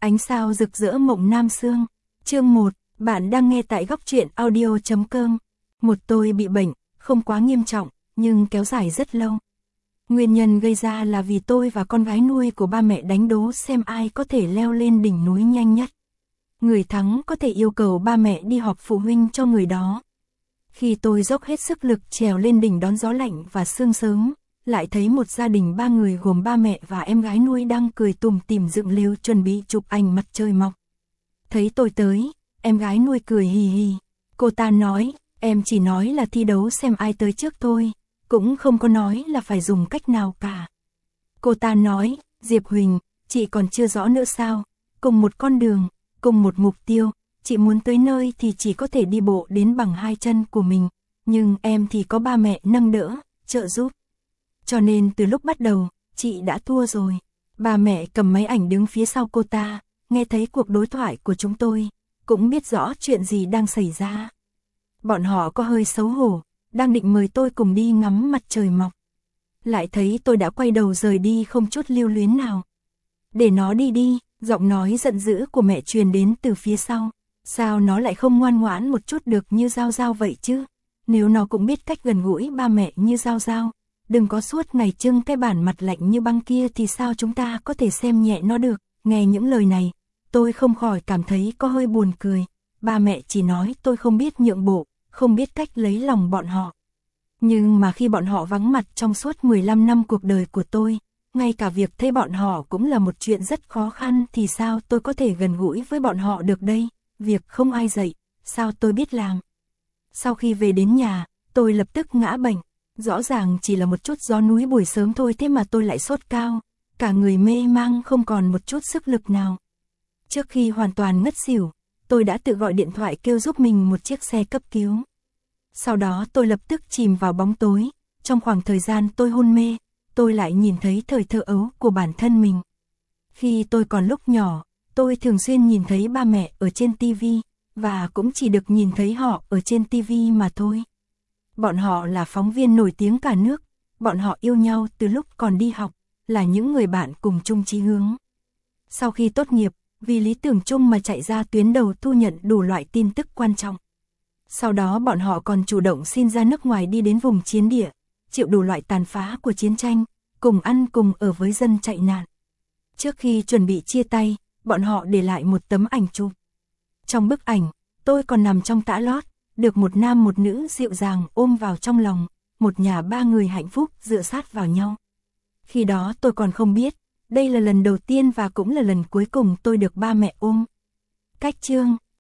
Ánh sao rực rỡ mộng Nam Sương. Chương 1, bạn đang nghe tại góc truyện audio.com. Một tôi bị bệnh, không quá nghiêm trọng, nhưng kéo dài rất lâu. Nguyên nhân gây ra là vì tôi và con gái nuôi của ba mẹ đánh đố xem ai có thể leo lên đỉnh núi nhanh nhất. Người thắng có thể yêu cầu ba mẹ đi họp phụ huynh cho người đó. Khi tôi dốc hết sức lực trèo lên đỉnh đón gió lạnh và sương sớm, lại thấy một gia đình 3 người gồm ba mẹ và em gái nuôi đang cười tủm tỉm dựng lều chuẩn bị chụp ảnh mặt trời mọc. Thấy tôi tới, em gái nuôi cười hì hì. Cô ta nói, em chỉ nói là thi đấu xem ai tới trước thôi, cũng không có nói là phải dùng cách nào cả. Cô ta nói, Diệp Huỳnh, chị còn chưa rõ nữa sao, cùng một con đường, cùng một mục tiêu, chị muốn tới nơi thì chỉ có thể đi bộ đến bằng 2 chân của mình, nhưng em thì có ba mẹ nâng đỡ, trợ giúp. Cho nên từ lúc bắt đầu, chị đã thua rồi. Ba mẹ cầm máy ảnh đứng phía sau cô ta, nghe thấy cuộc đối thoại của chúng tôi, cũng biết rõ chuyện gì đang xảy ra. Bọn họ có hơi xấu hổ, đang định mời tôi cùng đi ngắm mặt trời mọc. Lại thấy tôi đã quay đầu rời đi không chút lưu luyến nào. Để nó đi đi, giọng nói giận dữ của mẹ truyền đến từ phía sau. Sao nó lại không ngoan ngoãn một chút được như Giao Giao vậy chứ? Nếu nó cũng biết cách gần gũi ba mẹ như Giao Giao, đừng có suốt ngày trưng cái bản mặt lạnh như băng kia thì sao chúng ta có thể xem nhẹ nó được. Nghe những lời này, tôi không khỏi cảm thấy có hơi buồn cười. Ba mẹ chỉ nói tôi không biết nhượng bộ, không biết cách lấy lòng bọn họ. Nhưng mà khi bọn họ vắng mặt trong suốt 15 năm cuộc đời của tôi, ngay cả việc thấy bọn họ cũng là một chuyện rất khó khăn thì sao tôi có thể gần gũi với bọn họ được đây? Việc không ai dạy, sao tôi biết làm? Sau khi về đến nhà, tôi lập tức ngã bệnh. Rõ ràng chỉ là một chút gió núi buổi sớm thôi thế mà tôi lại sốt cao. Cả người mê mang không còn một chút sức lực nào. Trước khi hoàn toàn ngất xỉu, tôi đã tự gọi điện thoại kêu giúp mình một chiếc xe cấp cứu. Sau đó tôi lập tức chìm vào bóng tối. Trong khoảng thời gian tôi hôn mê, tôi lại nhìn thấy thời thơ ấu của bản thân mình. Khi tôi còn lúc nhỏ, tôi thường xuyên nhìn thấy ba mẹ ở trên TV, và cũng chỉ được nhìn thấy họ ở trên TV mà thôi. Bọn họ là phóng viên nổi tiếng cả nước, bọn họ yêu nhau từ lúc còn đi học, là những người bạn cùng chung chí hướng. Sau khi tốt nghiệp, vì lý tưởng chung mà chạy ra tuyến đầu thu nhận đủ loại tin tức quan trọng. Sau đó bọn họ còn chủ động xin ra nước ngoài đi đến vùng chiến địa, chịu đủ loại tàn phá của chiến tranh, cùng ăn cùng ở với dân chạy nạn. Trước khi chuẩn bị chia tay, bọn họ để lại một tấm ảnh chụp. Trong bức ảnh, tôi còn nằm trong tã lót, được một nam một nữ dịu dàng ôm vào trong lòng, một nhà 3 người hạnh phúc dựa sát vào nhau. Khi đó tôi còn không biết, đây là lần đầu tiên và cũng là lần cuối cùng tôi được ba mẹ ôm. Cách chương